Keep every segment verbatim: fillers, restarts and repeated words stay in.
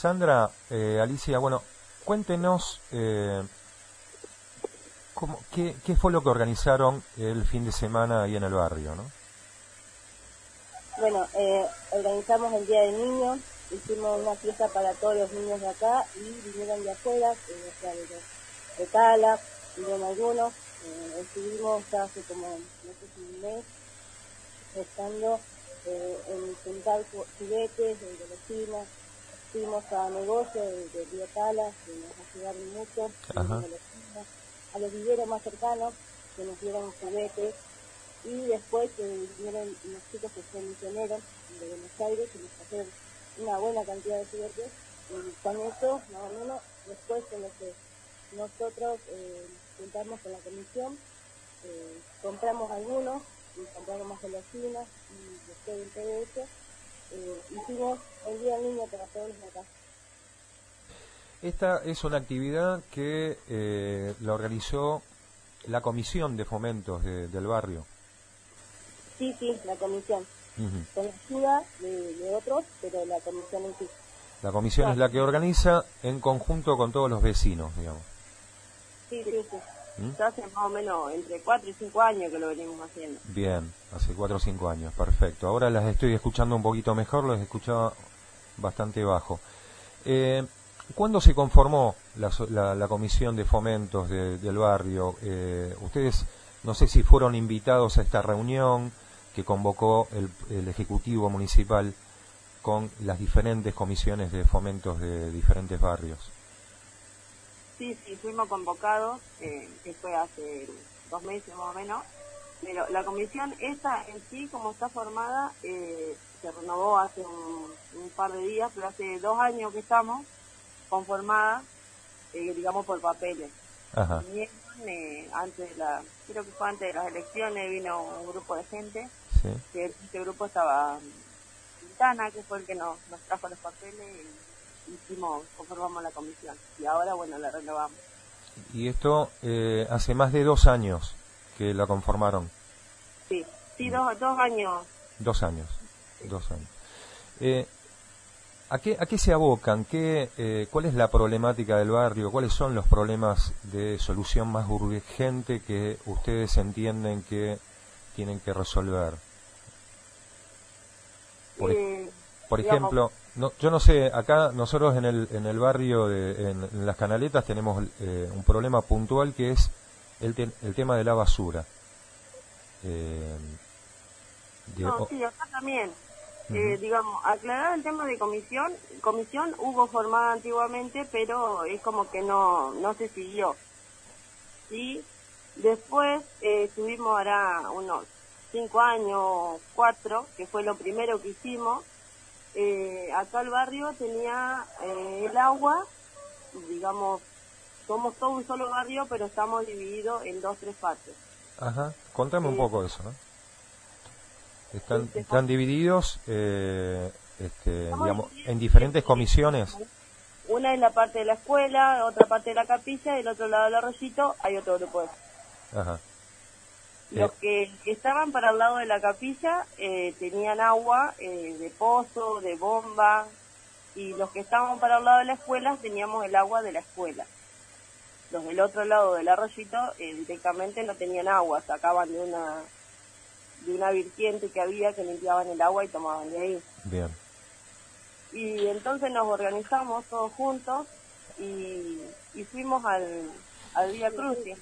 Sandra, eh, Alicia, bueno, cuéntenos eh, cómo, qué, qué fue lo que organizaron el fin de semana ahí en el barrio, ¿no? Bueno, eh, organizamos el Día del Niño, hicimos una fiesta para todos los niños de acá y vinieron de afuera, eh, o sea, de, de Cala, vinieron algunos. Eh, estuvimos ya hace como, no sé si un mes, estando eh, en juntar ju- juguetes de de vecinos. Fuimos a negocios de, de Río Cala, que nos ayudaron mucho, Ajá. a los, a los viveros más cercanos, que nos dieron juguetes. Y después eh, vinieron unos chicos que son misioneros de Buenos Aires, que nos trajeron una buena cantidad de juguetes. Y con eso, más o menos, después con lo que nosotros eh, juntamos con la comisión, eh, compramos algunos, y compramos más golosinas, y después de todo eso, eh, hicimos el Día del Niño para todos los acá. Esta es una actividad que eh, la organizó la Comisión de Fomentos de, del barrio. Sí, sí, la comisión. Uh-huh. Con la ayuda de, de otros, pero la comisión en sí. La comisión No. es la que organiza en conjunto con todos los vecinos, digamos. Sí, sí, sí. ¿Mm? Ya hace más o menos entre cuatro y cinco años que lo venimos haciendo. Bien, hace cuatro o cinco años, perfecto. Ahora las estoy escuchando un poquito mejor, las escuchaba bastante bajo. Eh, ¿Cuándo se conformó la, so- la, la comisión de fomentos de- del barrio? Eh, ustedes, no sé si fueron invitados a esta reunión que convocó el, el Ejecutivo Municipal con las diferentes comisiones de fomentos de diferentes barrios. Sí, sí, fuimos convocados, eh, que fue hace dos meses más o menos, pero la comisión esta en sí, como está formada, eh, se renovó hace un, un par de días, pero hace dos años que estamos conformada, eh, digamos, por papeles. Ajá. Vinieron, eh, antes de la, creo que fue antes de las elecciones, vino un grupo de gente, Sí. que este grupo estaba Quintana, que fue el que nos, nos trajo los papeles, y hicimos, conformamos la comisión, y ahora, bueno, la renovamos. Y esto eh, hace más de dos años que la conformaron. Sí, sí, dos, dos años. Dos años. Dos años. Eh, ¿a qué, ¿A qué se abocan? ¿Qué, eh, ¿Cuál es la problemática del barrio? ¿Cuáles son los problemas de solución más urgente que ustedes entienden que tienen que resolver? Por, ej- Eh, por digamos, ejemplo, no, yo no sé, acá nosotros en el, en el barrio, de, en, en Las Canaletas, tenemos eh, un problema puntual que es el, te- el tema de la basura. Eh, de- no, o- sí, acá también. Ujú. Eh, digamos, aclarar el tema de comisión, comisión hubo formada antiguamente, pero es como que no, no se siguió. Sí, después eh, estuvimos ahora unos cinco años, cuatro, que fue lo primero que hicimos. Eh, acá el barrio tenía eh, el agua, digamos, somos todo un solo barrio, pero estamos divididos en dos, tres partes. Ajá, contame un Eh, poco de eso, ¿no? Están, este, están divididos, eh, este, estamos digamos, divididos en diferentes en- comisiones. Una es la parte de la escuela, otra parte de la capilla, y del otro lado del arroyito hay otro grupo. Ajá. Los Eh, que estaban para el lado de la capilla eh, tenían agua eh, de pozo, de bomba, y los que estaban para el lado de la escuela teníamos el agua de la escuela. Los del otro lado del arroyito eh, directamente no tenían agua, sacaban de una de una vertiente que había que limpiaban el agua y tomaban de ahí. bien. Y entonces nos organizamos todos juntos y, y fuimos al, al Vía Crucis.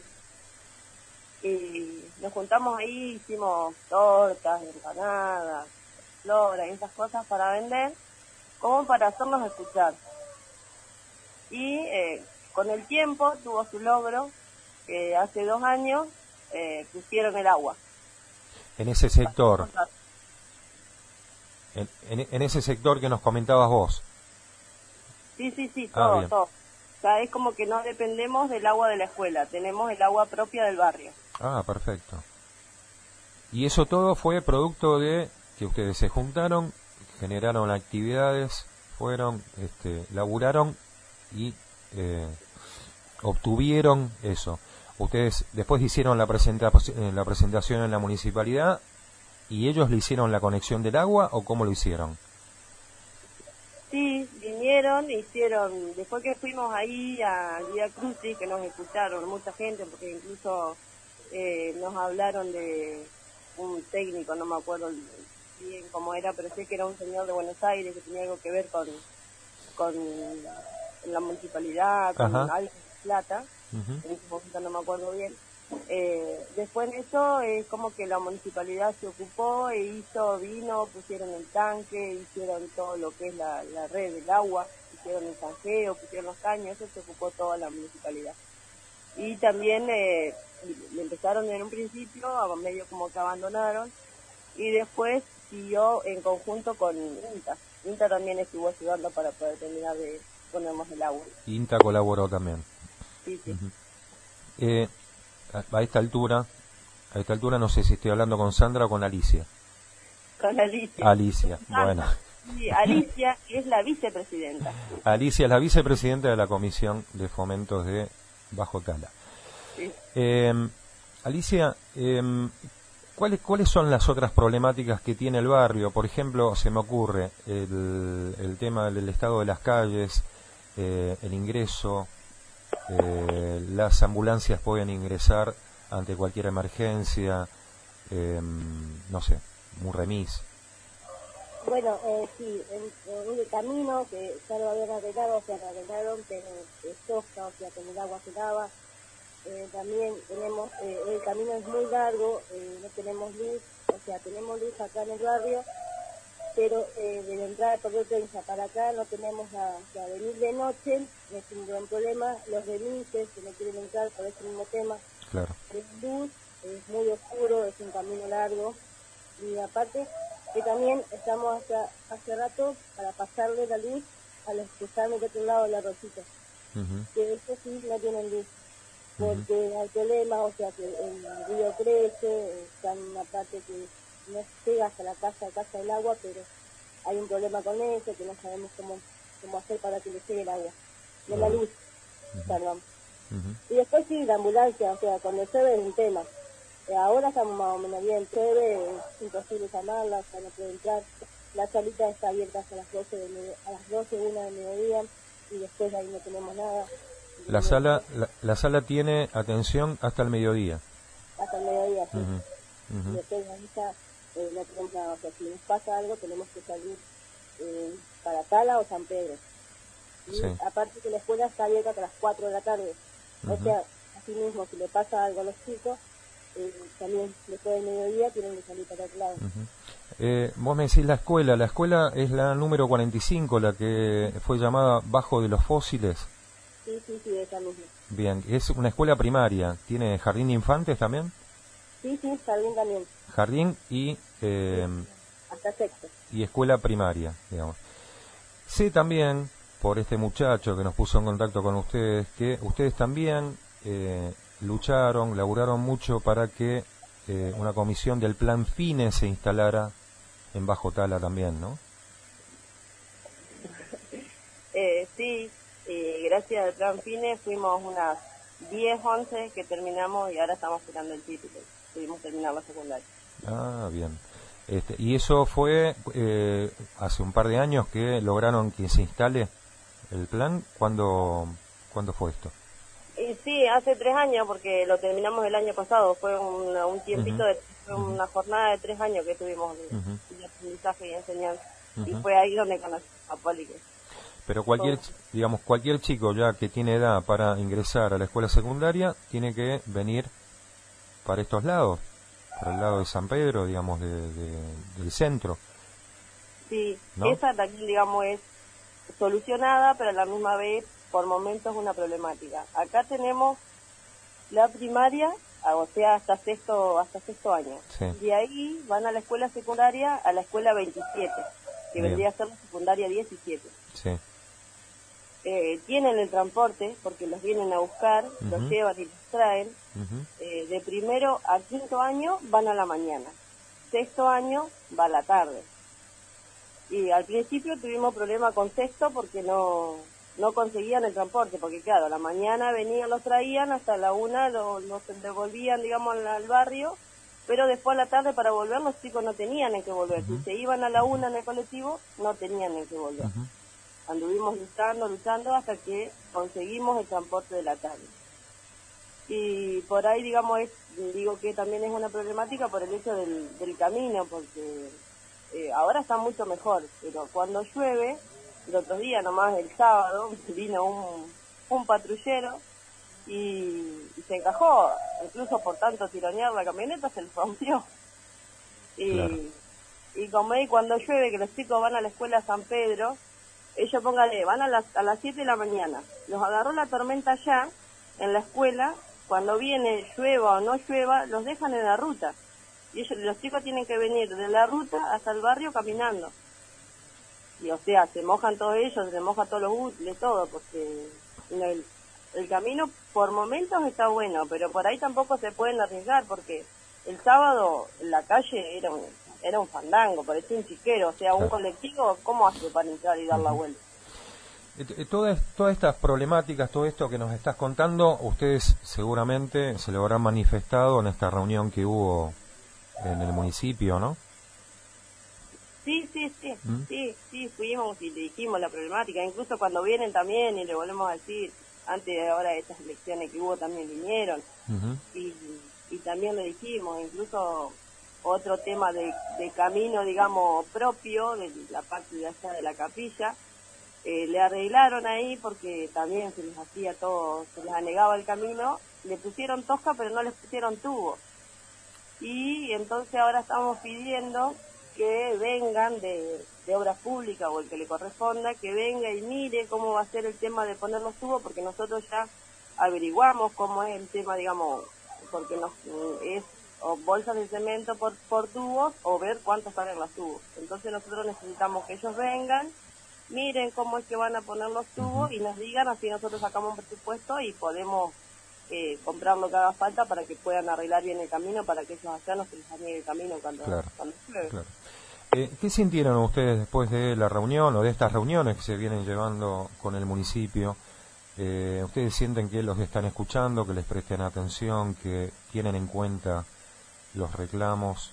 Y nos juntamos ahí, hicimos tortas, empanadas, flores y esas cosas para vender, como para hacernos escuchar. Y eh, con el tiempo tuvo su logro, que hace dos años eh, pusieron el agua. En ese sector, en, en, en ese sector que nos comentabas vos. Sí, sí, sí, Ah, todo, bien. todo. O sea, es como que no dependemos del agua de la escuela, tenemos el agua propia del barrio. Ah, perfecto. Y eso todo fue producto de que ustedes se juntaron, generaron actividades, fueron, este, laburaron y eh, obtuvieron eso. Ustedes después hicieron la, presenta la presentación en la municipalidad y ellos le hicieron la conexión del agua, ¿o cómo lo hicieron? Sí, vinieron. vinieron, hicieron, después que fuimos ahí a Vía Crucis, que nos escucharon mucha gente, porque incluso eh, nos hablaron de un técnico, no me acuerdo bien cómo era, pero sé que era un señor de Buenos Aires que tenía algo que ver con, con la municipalidad, con Ajá. algo de plata, Uh-huh. en ese momento no me acuerdo bien. Eh, después de eso es como que la municipalidad se ocupó e hizo, vino, pusieron el tanque, hicieron todo lo que es la, la red del agua, hicieron el tanqueo, pusieron los caños, eso se ocupó toda la municipalidad. Y también eh, le empezaron en un principio, a medio como que abandonaron, y después siguió en conjunto con INTA. INTA también estuvo ayudando para poder terminar de ponernos el agua. INTA colaboró también. Sí, sí. Uh-huh. Eh, a, a esta altura, a esta altura no sé si estoy hablando con Sandra o con Alicia. Con Alicia. Alicia, bueno. Sí, Alicia es la vicepresidenta. Alicia es la vicepresidenta de la Comisión de Fomentos de Bajo Tala. Sí. Eh, Alicia, eh, ¿cuáles, ¿cuáles son las otras problemáticas que tiene el barrio? Por ejemplo, se me ocurre el, el tema del estado de las calles, eh, el ingreso, eh, las ambulancias pueden ingresar ante cualquier emergencia, eh, no sé, un remis. Bueno, eh, sí, en, en el camino que ya lo habían arreglado, se arreglaron, pero es tosca, o sea, con el agua se lava. Eh, también tenemos, eh, el camino es muy largo, eh, no tenemos luz, o sea, tenemos luz acá en el barrio, pero eh, de la entrada de Torre Prensa para acá no tenemos nada. O sea, venir de noche es un gran problema, los remises que no quieren entrar por ese mismo tema. Claro. Es luz, es muy oscuro, es un camino largo, y aparte que también estamos hasta hace rato para pasarle la luz a los que están del otro lado de la rosita, Uh-huh. que eso sí no tienen luz, porque Uh-huh. hay problemas, o sea que el río crece, está en una parte que no llega hasta la casa, casa del agua, pero hay un problema con eso, que no sabemos cómo, cómo hacer para que le llegue el agua, de la luz, Uh-huh. perdón. Uh-huh. Y después sí, la ambulancia, o sea, cuando llueve es un tema. Eh, ahora estamos más o menos bien, llueve, es imposible llamarla, ya no puede entrar. La salita está abierta hasta las doce, de medio- a las doce, una del mediodía, y después ahí no tenemos nada. La sala, la, la sala tiene atención hasta el mediodía. Hasta el mediodía, sí. Uh-huh. Y Uh-huh. después ahí ya eh, no tenemos nada, o sea, si nos pasa algo tenemos que salir eh, para Tala o San Pedro. Y Sí. aparte que la escuela está abierta hasta las cuatro de la tarde. Uh-huh. O sea, así mismo, si le pasa algo a los chicos, eh, también después del mediodía tienen que salir para otro lado. Uh-huh. Eh, vos me decís la escuela, la escuela es la número cuarenta y cinco, la que fue llamada Bajo de los Fósiles. Sí, sí, sí, esa misma. Bien, es una escuela primaria, ¿tiene jardín de infantes también? Sí, sí, jardín también, Jardín y, eh, hasta sexto. y escuela primaria, digamos. Sé también, por este muchacho que nos puso en contacto con ustedes, que ustedes también eh, lucharon, laburaron mucho para que eh, una comisión del Plan FINE se instalara en Bajo Tala también, ¿no? Eh, sí, eh, gracias al Plan FINE fuimos unas diez, once que terminamos y ahora estamos esperando el título. Pudimos terminar la secundaria. Ah, bien. Este, y eso fue eh, hace un par de años que lograron que se instale el plan. ¿Cuándo, ¿cuándo fue esto? Y sí, hace tres años porque lo terminamos el año pasado. Fue un, un tiempito, Uh-huh. de, fue Uh-huh. una jornada de tres años que tuvimos de, Uh-huh. de aprendizaje y enseñanza. Y Uh-huh. fue ahí donde conocí a Poli. que- Pero cualquier, ch- digamos, cualquier chico ya que tiene edad para ingresar a la escuela secundaria tiene que venir para estos lados, para el lado de San Pedro, digamos, de, de- del centro, Sí, ¿no? esa también, digamos, es solucionada, pero a la misma vez, por momentos, una problemática. Acá tenemos la primaria, ah, o sea, hasta sexto, hasta sexto año. Sí. De ahí van a la escuela secundaria, a la escuela veintisiete, que Bien. vendría a ser la secundaria diecisiete. Sí. Eh, tienen el transporte, porque los vienen a buscar, los Ujú. llevan y los traen. Ujú. Eh, de primero a quinto año van a la mañana, sexto año va a la tarde. Y al principio tuvimos problema con sexto porque no no conseguían el transporte, porque claro, a la mañana venían, los traían, hasta la una los lo devolvían, digamos, al, al barrio, pero después a la tarde para volver los chicos no tenían en qué volver. Ujú. Si se iban a la una en el colectivo, no tenían en qué volver. Ujú. anduvimos luchando, luchando hasta que conseguimos el transporte de la carne. Y por ahí, digamos, es, digo que también es una problemática por el hecho del, del camino, porque eh, ahora está mucho mejor, pero cuando llueve, el otro día nomás, el sábado, vino un, un patrullero y, y se encajó, incluso por tanto tironear la camioneta, se le rompió. Y, claro. y como ahí cuando llueve, que los chicos van a la escuela San Pedro, ellos póngale, van a las, a las siete de la mañana, los agarró la tormenta allá, en la escuela, cuando viene, llueva o no llueva, los dejan en la ruta. Y ellos, los chicos tienen que venir de la ruta hasta el barrio caminando. Y o sea, se mojan todos ellos, se mojan todos los útiles, todo, porque el, el camino por momentos está bueno, pero por ahí tampoco se pueden arriesgar, porque el sábado la calle era un, era un fandango, parecía un chiquero, o sea, un colectivo, ¿cómo hace para entrar y dar la vuelta? Todas, todas estas problemáticas, todo esto que nos estás contando, ustedes seguramente se lo habrán manifestado en esta reunión que hubo en el municipio, ¿no? Sí, sí, sí, ¿Mm? sí, sí, fuimos y le dijimos la problemática, incluso cuando vienen también y le volvemos a decir, antes de ahora de estas elecciones que hubo también vinieron, uh-huh. y, y también le dijimos, incluso otro tema de, de camino, digamos, propio, de la parte de allá de la capilla, Eh, le arreglaron ahí porque también se les hacía todo, se les anegaba el camino, le pusieron tosca pero no les pusieron tubo. Y entonces ahora estamos pidiendo que vengan de, de obras públicas o el que le corresponda, que venga y mire cómo va a ser el tema de poner los tubos, porque nosotros ya averiguamos cómo es el tema, digamos, porque nos, es o bolsas de cemento por, por tubos o ver cuánto salen los tubos. Entonces nosotros necesitamos que ellos vengan, miren cómo es que van a poner los tubos uh-huh. y nos digan, así nosotros sacamos un presupuesto y podemos eh, comprar lo que haga falta para que puedan arreglar bien el camino, para que ellos allá no se les aniegue el camino cuando, claro, cuando llueve. Claro. Eh, ¿Qué sintieron ustedes después de la reunión o de estas reuniones que se vienen llevando con el municipio? Eh, ¿Ustedes sienten que los están escuchando, que les presten atención, que tienen en cuenta los reclamos?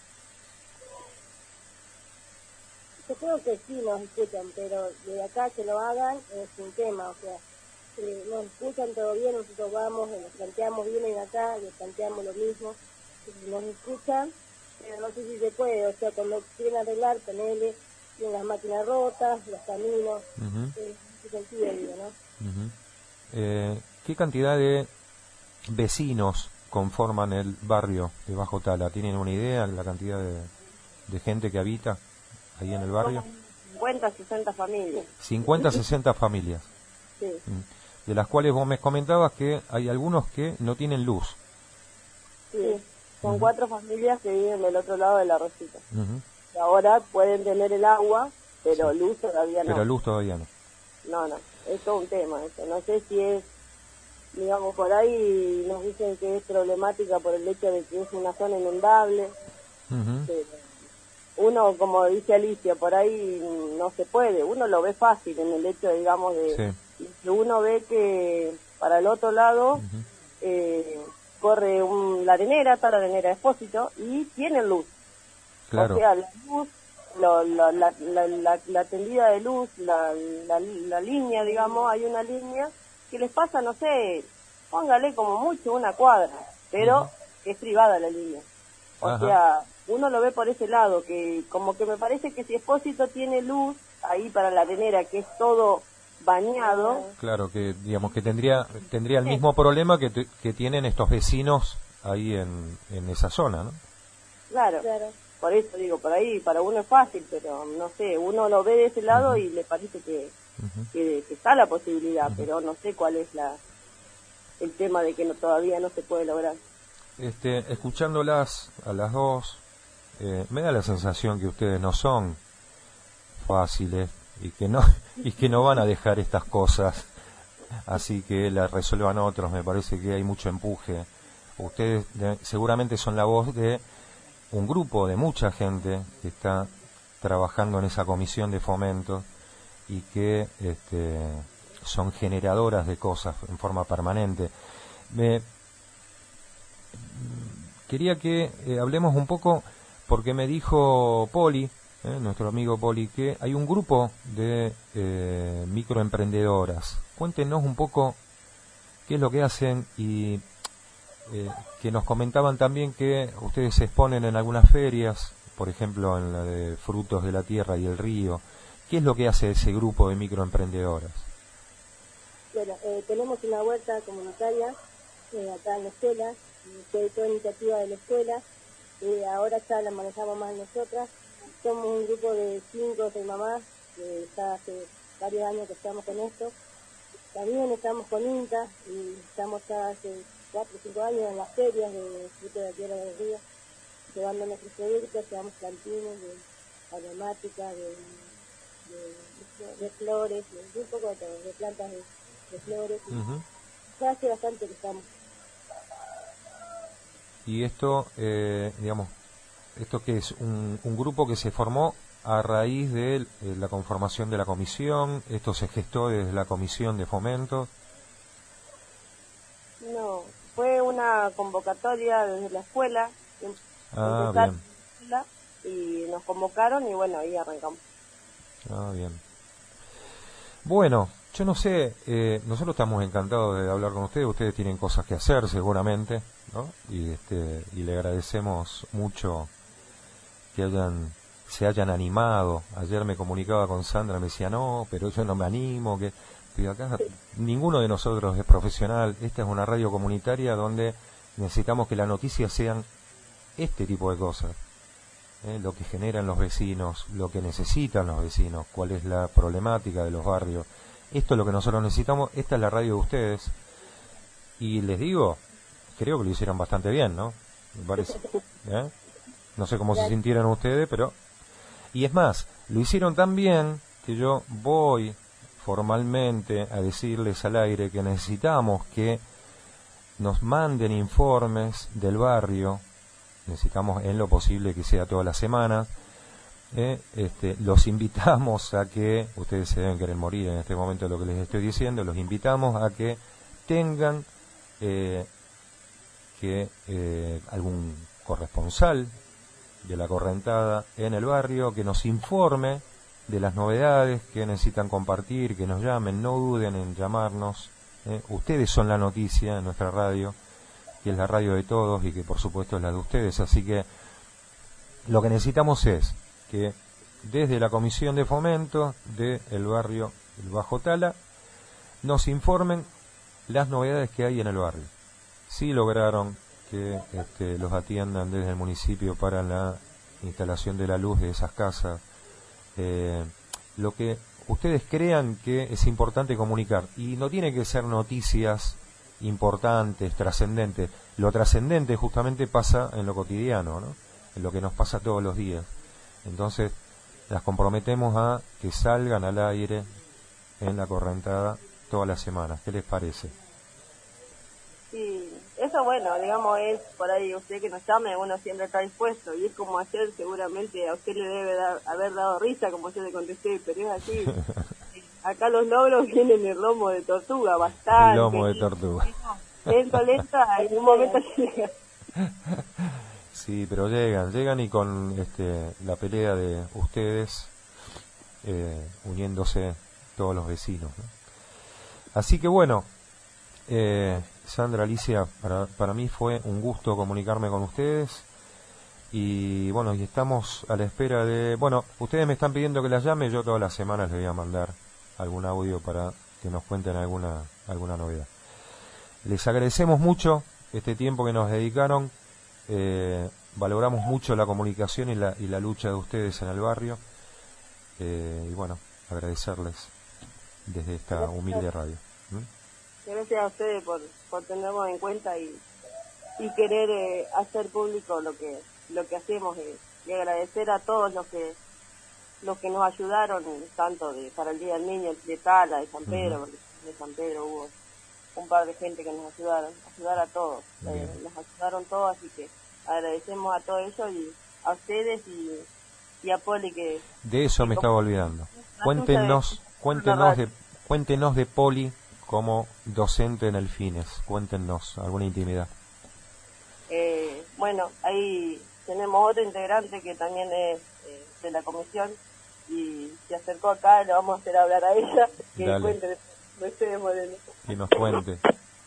Yo creo que sí nos escuchan, pero de acá que lo hagan es un tema, o sea, eh, nos escuchan todo bien, nosotros vamos, nos planteamos, vienen acá, les planteamos lo mismo, nos escuchan, pero no sé si se puede, o sea, cuando quieren arreglar, ponerle, tienen las máquinas rotas, los caminos, uh-huh. en ese sentido digo, ¿no? Uh-huh. eh, ¿Qué cantidad de vecinos conforman el barrio de Bajo Tala? ¿Tienen una idea de la cantidad de, de gente que habita ahí en el barrio? cincuenta, sesenta familias. cincuenta, sesenta familias. Sí. De las cuales vos me comentabas que hay algunos que no tienen luz. Sí, son uh-huh. cuatro familias que viven del otro lado de la Rosita. Uh-huh. Ahora pueden tener el agua, pero sí. luz todavía no. Pero luz todavía no. No, no, es todo un tema eso. No sé si es, digamos, por ahí nos dicen que es problemática por el hecho de que es una zona inundable. Uh-huh. Pero uno, como dice Alicia, por ahí no se puede, uno lo ve fácil en el hecho, digamos, de sí. que uno ve que para el otro lado uh-huh. eh, corre un, la arenera, está la arenera de Expósito, y tiene luz. Claro. O sea, la luz, lo, la, la, la, la, la tendida de luz, la, la, la línea, digamos, hay una línea que les pasa, no sé, póngale como mucho una cuadra, pero uh-huh. es privada la línea. O Ajá. sea, uno lo ve por ese lado, que como que me parece que si Expósito tiene luz ahí para la arenera, que es todo bañado. Claro, que digamos que tendría tendría el sí. mismo problema que, te, que tienen estos vecinos ahí en, en esa zona, ¿no? Claro, claro, por eso digo, por ahí para uno es fácil, pero no sé, uno lo ve de ese lado uh-huh. y le parece que, uh-huh. que, que está la posibilidad, uh-huh. pero no sé cuál es la el tema de que no, todavía no se puede lograr. Este, escuchándolas a las dos, eh, me da la sensación que ustedes no son fáciles y que no y que no van a dejar estas cosas así que las resuelvan otros. Me parece que hay mucho empuje. Ustedes de, seguramente son la voz de un grupo de mucha gente que está trabajando en esa comisión de fomento y que este, son generadoras de cosas en forma permanente. Me quería que eh, hablemos un poco, porque me dijo Poli eh, nuestro amigo Poli, que hay un grupo de eh, microemprendedoras. Cuéntenos un poco qué es lo que hacen y eh, que nos comentaban también que ustedes se exponen en algunas ferias, por ejemplo en la de Frutos de la Tierra y el Río. ¿Qué es lo que hace ese grupo de microemprendedoras? Bueno, eh, tenemos una huerta comunitaria eh, acá en la escuela, fue toda iniciativa de la escuela, eh, ahora ya la manejamos más nosotras. Somos un grupo de cinco o seis mamás, que ya hace varios años que estamos con esto. También estamos con INTA y estamos ya hace cuatro o cinco años en las ferias de Frutos de la Tierra y del Río, llevando nuestros productos, llevamos plantines de aromática, de, de, de flores, de, de un poco de todo, de plantas de, de flores. Y Uh-huh. ya hace bastante que estamos. Y esto, eh, digamos, ¿esto qué es? Un, un grupo que se formó a raíz de eh, la conformación de la comisión. ¿Esto se gestó desde la comisión de fomento? No, fue una convocatoria desde la escuela. Ah, Empezar bien. la escuela y nos convocaron y bueno, ahí arrancamos. Ah, bien. Bueno, yo no sé, eh, nosotros estamos encantados de hablar con ustedes. Ustedes tienen cosas que hacer seguramente, ¿no? Y, este, y le agradecemos mucho que hayan se hayan animado. Ayer me comunicaba con Sandra, me decía, no, pero yo no me animo, que pero acá ninguno de nosotros es profesional. Esta es una radio comunitaria donde necesitamos que las noticias sean este tipo de cosas, ¿eh? Lo que generan los vecinos, lo que necesitan los vecinos, cuál es la problemática de los barrios. Esto es lo que nosotros necesitamos. Esta es la radio de ustedes y les digo, creo que lo hicieron bastante bien, ¿no? Me parece, ¿eh? No sé cómo se sintieron ustedes, pero... Y es más, lo hicieron tan bien que yo voy formalmente a decirles al aire que necesitamos que nos manden informes del barrio. Necesitamos en lo posible que sea toda la semana. Eh, este, los invitamos a que, ustedes se deben querer morir en este momento de lo que les estoy diciendo, los invitamos a que tengan eh, que eh, algún corresponsal de la Correntada en el barrio que nos informe de las novedades que necesitan compartir, que nos llamen, no duden en llamarnos. Eh, ustedes son la noticia en nuestra radio, que es la radio de todos y que por supuesto es la de ustedes, así que lo que necesitamos es que desde la Comisión de Fomento del barrio El Bajo Tala nos informen las novedades que hay en el barrio. Si lograron que este, los atiendan desde el municipio para la instalación de la luz de esas casas, eh, lo que ustedes crean que es importante comunicar, y no tiene que ser noticias importantes, trascendentes. Lo trascendente justamente pasa en lo cotidiano, ¿no? En lo que nos pasa todos los días. Entonces las comprometemos a que salgan al aire en la Correntada todas las semanas. ¿Qué les parece? Sí, eso bueno, digamos, es por ahí usted que nos llame, uno siempre está dispuesto, y es como ayer seguramente a usted le debe dar, haber dado risa, como yo le contesté, pero es así. Acá los logros vienen en lomo de tortuga, bastante. Lomo de tortuga. Lento, lento, en un momento llega. Sí, pero llegan, llegan y con este, la pelea de ustedes, eh, uniéndose todos los vecinos, ¿no? Así que bueno, eh, Sandra, Alicia, para, para mí fue un gusto comunicarme con ustedes y bueno, y estamos a la espera de... Bueno, ustedes me están pidiendo que las llame, yo todas las semanas les voy a mandar algún audio para que nos cuenten alguna, alguna novedad. Les agradecemos mucho este tiempo que nos dedicaron, eh, valoramos mucho la comunicación y la, y la lucha de ustedes en el barrio, eh, y bueno, agradecerles desde esta humilde radio. ¿Mm? Gracias a ustedes por, por tenernos en cuenta y, y querer eh, hacer público lo que lo que hacemos, eh, y agradecer a todos los que los que nos ayudaron, tanto de, para el Día del Niño, de Tala, de San Pedro, uh-huh. porque de San Pedro hubo un par de gente que nos ayudaron, ayudar a todos, eh, nos ayudaron todos, así que agradecemos a todos ellos y a ustedes y, y a Poli que... De eso que me estaba olvidando. Cuéntenos, de, cuéntenos de, cuéntenos de Poli como docente en el Fines, cuéntenos alguna intimidad. Eh, bueno, ahí tenemos otro integrante que también es eh, de la comisión y se acercó acá, le vamos a hacer hablar a ella, que Dale. cuente Mercedes Moreno. Y nos cuente.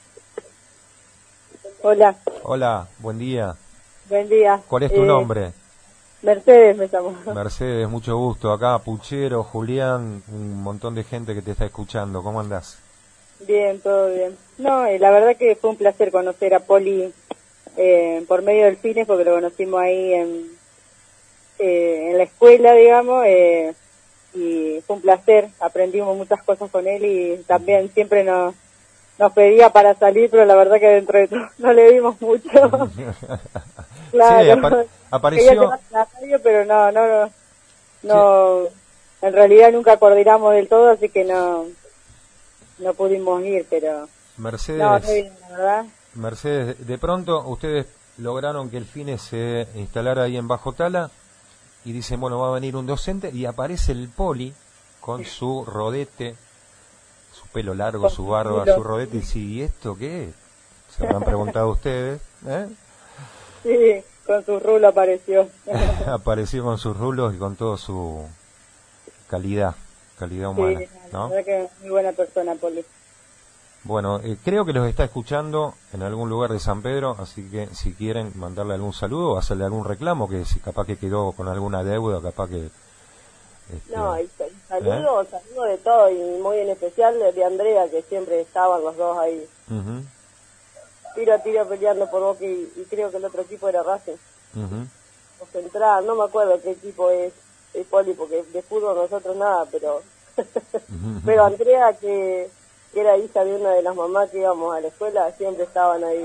Hola, Hola, buen día. buen día. ¿Cuál es tu Eh, nombre? Mercedes me llamo. Mercedes, mucho gusto. Acá Puchero, Julián, un montón de gente que te está escuchando. ¿Cómo andás? Bien, todo bien. No, eh, la verdad que fue un placer conocer a Poli eh, por medio del cine, porque lo conocimos ahí en, eh, en la escuela, digamos, eh, y fue un placer. Aprendimos muchas cosas con él y también siempre nos, nos pedía para salir, pero la verdad que dentro de todo no le dimos mucho. Claro, Sí, apar- apareció... quería quedarse en la radio, pero no, no, no, no, en realidad nunca coordinamos del todo, así que no, no pudimos ir, pero Mercedes, no, no bien, la verdad. Mercedes, de pronto ustedes lograron que el Fine se instalara ahí en Bajo Tala y dicen, bueno, va a venir un docente y aparece el Poli con su rodete, su pelo largo, Con su su barba, rulo. su rodete, y dice, ¿y esto qué es? Se habrán preguntado ustedes, ¿eh? Sí, con su rulo apareció. Apareció con sus rulos y con toda su calidad, calidad Sí, humana, la ¿no? verdad que muy buena persona, Poli. Bueno, eh, creo que los está escuchando en algún lugar de San Pedro, así que si quieren mandarle algún saludo o hacerle algún reclamo, que si capaz que quedó con alguna deuda, capaz que... este, No, y, y saludo, saludo de todo, y muy en especial de, de Andrea, que siempre estaban los dos ahí, ujú, tiro a tiro peleando por Boca, y, y creo que el otro equipo era Racing, ujú. o Central, no me acuerdo qué equipo es, es Poli, porque de fútbol nosotros nada, pero pero Andrea, que, que era hija de una de las mamás que íbamos a la escuela, siempre estaban ahí.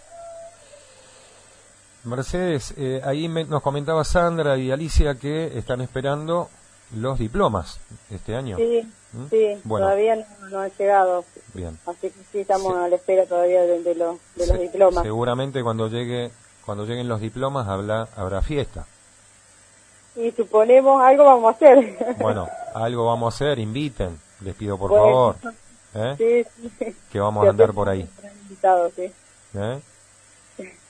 Mercedes, eh, ahí me- nos comentaba Sandra y Alicia que están esperando los diplomas este año. Sí, ¿Mm? sí, Bueno, todavía no, no han llegado, bien. así que sí, estamos Se- a la espera todavía de, de, los, de los Se- diplomas. Seguramente cuando llegue, cuando lleguen los diplomas habla, habrá fiesta. Y suponemos algo vamos a hacer. Bueno, algo vamos a hacer, inviten, les pido por Bueno, favor, ¿eh? Sí, sí. que vamos a andar por ahí. Invitados, sí. ¿eh?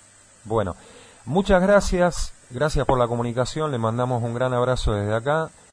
Bueno, muchas gracias, gracias por la comunicación, le mandamos un gran abrazo desde acá.